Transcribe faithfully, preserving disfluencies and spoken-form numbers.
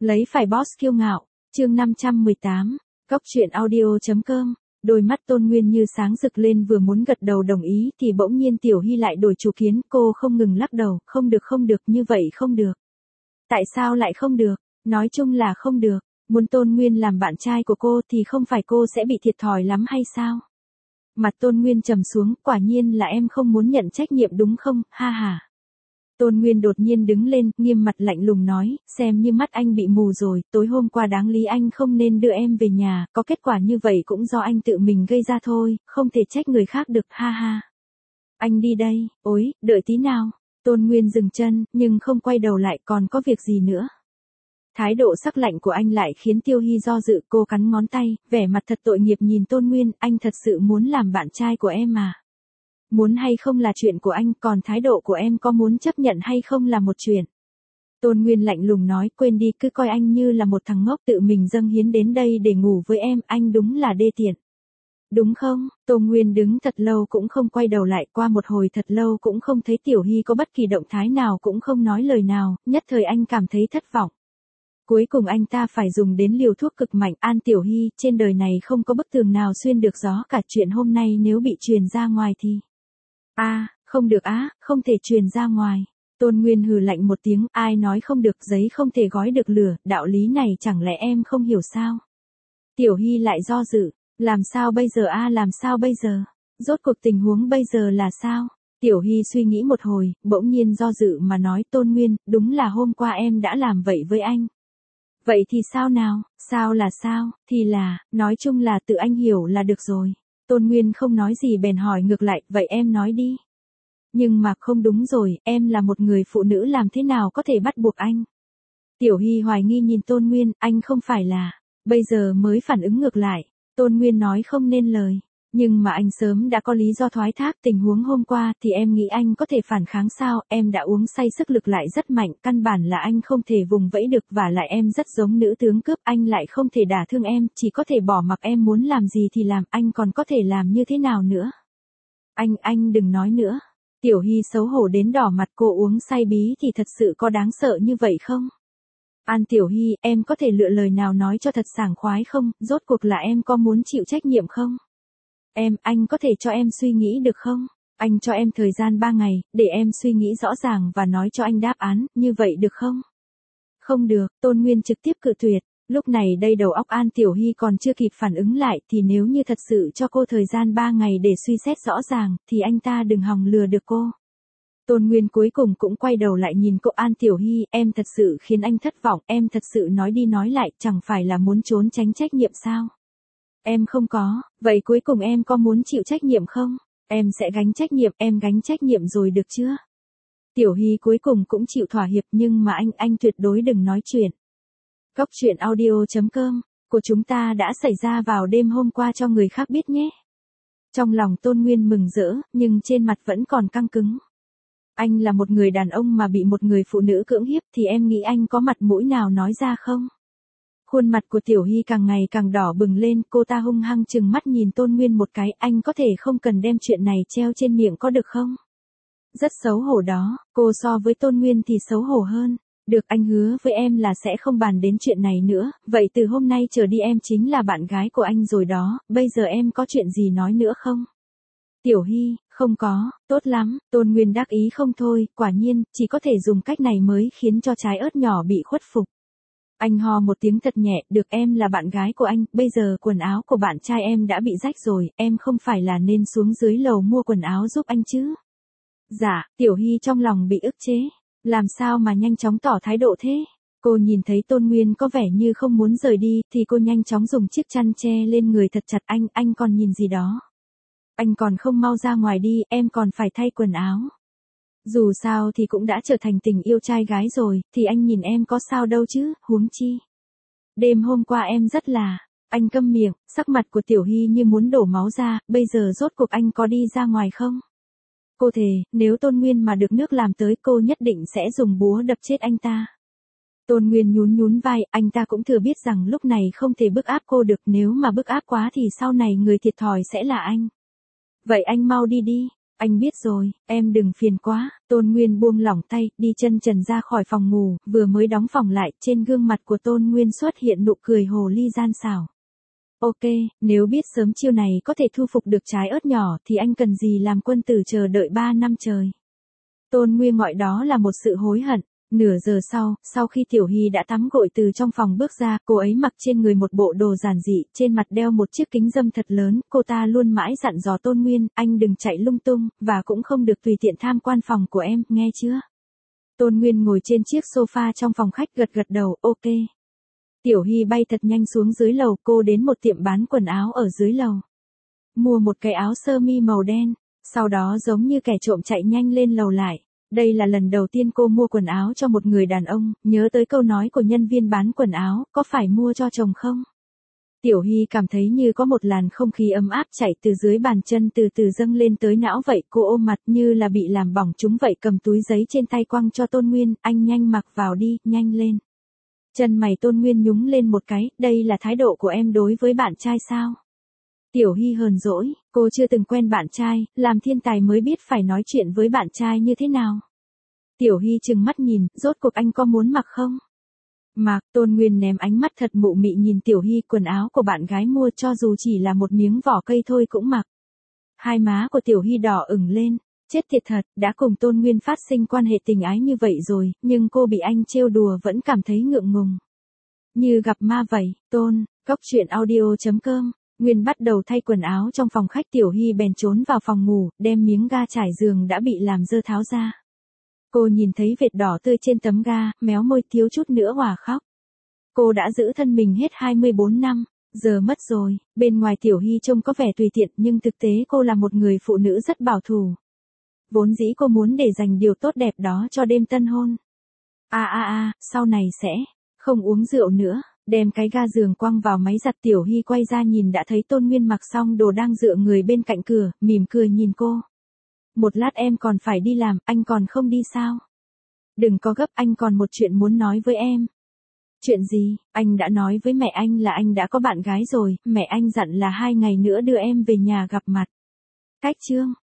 Lấy phải boss kiêu ngạo, chương năm trăm mười tám, Cóc truyện audio.com. Đôi mắt Tôn Nguyên như sáng rực lên vừa muốn gật đầu đồng ý thì bỗng nhiên Tiểu Hy lại đổi chủ kiến, cô không ngừng lắc đầu, không được không được, như vậy không được. Tại sao lại không được? Nói chung là không được, muốn Tôn Nguyên làm bạn trai của cô thì không phải cô sẽ bị thiệt thòi lắm hay sao? Mặt Tôn Nguyên trầm xuống, quả nhiên là em không muốn nhận trách nhiệm đúng không, ha ha. Tôn Nguyên đột nhiên đứng lên, nghiêm mặt lạnh lùng nói, xem như mắt anh bị mù rồi, tối hôm qua đáng lý anh không nên đưa em về nhà, có kết quả như vậy cũng do anh tự mình gây ra thôi, không thể trách người khác được, ha ha. Anh đi đây, ối, đợi tí nào. Tôn Nguyên dừng chân, nhưng không quay đầu lại, còn có việc gì nữa. Thái độ sắc lạnh của anh lại khiến Tiêu Hy do dự, cô cắn ngón tay, vẻ mặt thật tội nghiệp nhìn Tôn Nguyên, anh thật sự muốn làm bạn trai của em mà. Muốn hay không là chuyện của anh, còn thái độ của em có muốn chấp nhận hay không là một chuyện. Tôn Nguyên lạnh lùng nói, quên đi, cứ coi anh như là một thằng ngốc tự mình dâng hiến đến đây để ngủ với em, anh đúng là đê tiện. Đúng không? Tôn Nguyên đứng thật lâu cũng không quay đầu lại, qua một hồi thật lâu cũng không thấy Tiểu Hy có bất kỳ động thái nào, cũng không nói lời nào, nhất thời anh cảm thấy thất vọng. Cuối cùng anh ta phải dùng đến liều thuốc cực mạnh, an Tiểu Hy, trên đời này không có bức tường nào xuyên được gió cả, chuyện hôm nay nếu bị truyền ra ngoài thì... a à, không được á, không thể truyền ra ngoài. Tôn Nguyên hừ lạnh một tiếng, ai nói không được, giấy không thể gói được lửa, đạo lý này chẳng lẽ em không hiểu sao? Tiểu Hy lại do dự, làm sao bây giờ a à, làm sao bây giờ? Rốt cuộc tình huống bây giờ là sao? Tiểu Hy suy nghĩ một hồi, bỗng nhiên do dự mà nói, Tôn Nguyên, đúng là hôm qua em đã làm vậy với anh. Vậy thì sao nào, sao là sao, thì là, nói chung là tự anh hiểu là được rồi. Tôn Nguyên không nói gì bèn hỏi ngược lại, vậy em nói đi. Nhưng mà không đúng rồi, em là một người phụ nữ làm thế nào có thể bắt buộc anh. Tiểu Hy hoài nghi nhìn Tôn Nguyên, anh không phải là, bây giờ mới phản ứng ngược lại. Tôn Nguyên nói không nên lời. Nhưng mà anh sớm đã có lý do thoái thác, tình huống hôm qua thì em nghĩ anh có thể phản kháng sao, em đã uống say sức lực lại rất mạnh, căn bản là anh không thể vùng vẫy được, và lại em rất giống nữ tướng cướp, anh lại không thể đả thương em, chỉ có thể bỏ mặc em muốn làm gì thì làm, anh còn có thể làm như thế nào nữa. Anh, anh đừng nói nữa. Tiểu Hy xấu hổ đến đỏ mặt, cô uống say bí thì thật sự có đáng sợ như vậy không? An Tiểu Hy, em có thể lựa lời nào nói cho thật sảng khoái không, rốt cuộc là em có muốn chịu trách nhiệm không? Em, anh có thể cho em suy nghĩ được không? Anh cho em thời gian ba ngày, để em suy nghĩ rõ ràng và nói cho anh đáp án, như vậy được không? Không được, Tôn Nguyên trực tiếp cự tuyệt. Lúc này đây đầu óc An Tiểu Hy còn chưa kịp phản ứng lại, thì nếu như thật sự cho cô thời gian ba ngày để suy xét rõ ràng, thì anh ta đừng hòng lừa được cô. Tôn Nguyên cuối cùng cũng quay đầu lại nhìn cô, An Tiểu Hy, em thật sự khiến anh thất vọng, em thật sự nói đi nói lại, chẳng phải là muốn trốn tránh trách nhiệm sao? Em không có, vậy cuối cùng em có muốn chịu trách nhiệm không? Em sẽ gánh trách nhiệm, em gánh trách nhiệm rồi được chưa? Tiểu Hy cuối cùng cũng chịu thỏa hiệp, nhưng mà anh, anh tuyệt đối đừng nói chuyện. Cóc truyện audio.com của chúng ta đã xảy ra vào đêm hôm qua cho người khác biết nhé. Trong lòng Tôn Nguyên mừng rỡ, nhưng trên mặt vẫn còn căng cứng. Anh là một người đàn ông mà bị một người phụ nữ cưỡng hiếp thì em nghĩ anh có mặt mũi nào nói ra không? Khuôn mặt của Tiểu Hy càng ngày càng đỏ bừng lên, cô ta hung hăng trừng mắt nhìn Tôn Nguyên một cái, anh có thể không cần đem chuyện này treo trên miệng có được không? Rất xấu hổ đó, cô so với Tôn Nguyên thì xấu hổ hơn. Được, anh hứa với em là sẽ không bàn đến chuyện này nữa, vậy từ hôm nay trở đi em chính là bạn gái của anh rồi đó, bây giờ em có chuyện gì nói nữa không? Tiểu Hy, không có, tốt lắm, Tôn Nguyên đắc ý không thôi, quả nhiên, chỉ có thể dùng cách này mới khiến cho trái ớt nhỏ bị khuất phục. Anh ho một tiếng thật nhẹ, được, em là bạn gái của anh, bây giờ quần áo của bạn trai em đã bị rách rồi, em không phải là nên xuống dưới lầu mua quần áo giúp anh chứ? Dạ, Tiểu Hy trong lòng bị ức chế, làm sao mà nhanh chóng tỏ thái độ thế? Cô nhìn thấy Tôn Nguyên có vẻ như không muốn rời đi, thì cô nhanh chóng dùng chiếc chăn che lên người thật chặt, anh, anh còn nhìn gì đó? Anh còn không mau ra ngoài đi, em còn phải thay quần áo. Dù sao thì cũng đã trở thành tình yêu trai gái rồi, thì anh nhìn em có sao đâu chứ, huống chi. Đêm hôm qua em rất là, anh câm miệng, sắc mặt của Tiểu Hy như muốn đổ máu ra, bây giờ rốt cuộc anh có đi ra ngoài không? Cô thề, nếu Tôn Nguyên mà được nước làm tới cô nhất định sẽ dùng búa đập chết anh ta. Tôn Nguyên nhún nhún vai, anh ta cũng thừa biết rằng lúc này không thể bức áp cô được, nếu mà bức áp quá thì sau này người thiệt thòi sẽ là anh. Vậy anh mau đi đi. Anh biết rồi, em đừng phiền quá. Tôn Nguyên buông lỏng tay, đi chân trần ra khỏi phòng ngủ, vừa mới đóng phòng lại, trên gương mặt của Tôn Nguyên xuất hiện nụ cười hồ ly gian xảo. Ok, nếu biết sớm chiêu này có thể thu phục được trái ớt nhỏ thì anh cần gì làm quân tử chờ đợi ba năm trời. Tôn Nguyên gọi đó là một sự hối hận. Nửa giờ sau, sau khi Tiểu Hy đã tắm gội từ trong phòng bước ra, cô ấy mặc trên người một bộ đồ giản dị, trên mặt đeo một chiếc kính râm thật lớn, cô ta luôn mãi dặn dò Tôn Nguyên, anh đừng chạy lung tung, và cũng không được tùy tiện tham quan phòng của em, nghe chưa? Tôn Nguyên ngồi trên chiếc sofa trong phòng khách gật gật đầu, ok. Tiểu Hy bay thật nhanh xuống dưới lầu, cô đến một tiệm bán quần áo ở dưới lầu. Mua một cái áo sơ mi màu đen, sau đó giống như kẻ trộm chạy nhanh lên lầu lại. Đây là lần đầu tiên cô mua quần áo cho một người đàn ông, nhớ tới câu nói của nhân viên bán quần áo, có phải mua cho chồng không? Tiểu Hy cảm thấy như có một làn không khí ấm áp chảy từ dưới bàn chân từ từ dâng lên tới não vậy, cô ôm mặt như là bị làm bỏng chúng vậy, cầm túi giấy trên tay quăng cho Tôn Nguyên, anh nhanh mặc vào đi, nhanh lên. Chân mày Tôn Nguyên nhúng lên một cái, đây là thái độ của em đối với bạn trai sao? Tiểu Hy hờn dỗi, cô chưa từng quen bạn trai, làm thiên tài mới biết phải nói chuyện với bạn trai như thế nào. Tiểu Hy trừng mắt nhìn, rốt cuộc anh có muốn mặc không? Mặc, Tôn Nguyên ném ánh mắt thật mụ mị nhìn Tiểu Hy, quần áo của bạn gái mua cho dù chỉ là một miếng vỏ cây thôi cũng mặc. Hai má của Tiểu Hy đỏ ửng lên, chết tiệt thật, đã cùng Tôn Nguyên phát sinh quan hệ tình ái như vậy rồi, nhưng cô bị anh trêu đùa vẫn cảm thấy ngượng ngùng. Như gặp ma vậy, Tôn, Cóc Truyện Audio chấm com. Nguyên bắt đầu thay quần áo trong phòng khách, Tiểu Hy bèn trốn vào phòng ngủ, đem miếng ga trải giường đã bị làm dơ tháo ra. Cô nhìn thấy vệt đỏ tươi trên tấm ga, méo môi thiếu chút nữa òa khóc. Cô đã giữ thân mình hết hai mươi bốn năm, giờ mất rồi. Bên ngoài Tiểu Hy trông có vẻ tùy tiện nhưng thực tế cô là một người phụ nữ rất bảo thủ. Vốn dĩ cô muốn để dành điều tốt đẹp đó cho đêm tân hôn. A a a, sau này sẽ không uống rượu nữa. Đem cái ga giường quăng vào máy giặt, Tiểu Hy quay ra nhìn đã thấy Tôn Nguyên mặc xong đồ đang dựa người bên cạnh cửa, mỉm cười nhìn cô. Một lát em còn phải đi làm, anh còn không đi sao? Đừng có gấp, anh còn một chuyện muốn nói với em. Chuyện gì? Anh đã nói với mẹ anh là anh đã có bạn gái rồi, mẹ anh dặn là hai ngày nữa đưa em về nhà gặp mặt. Cách chương.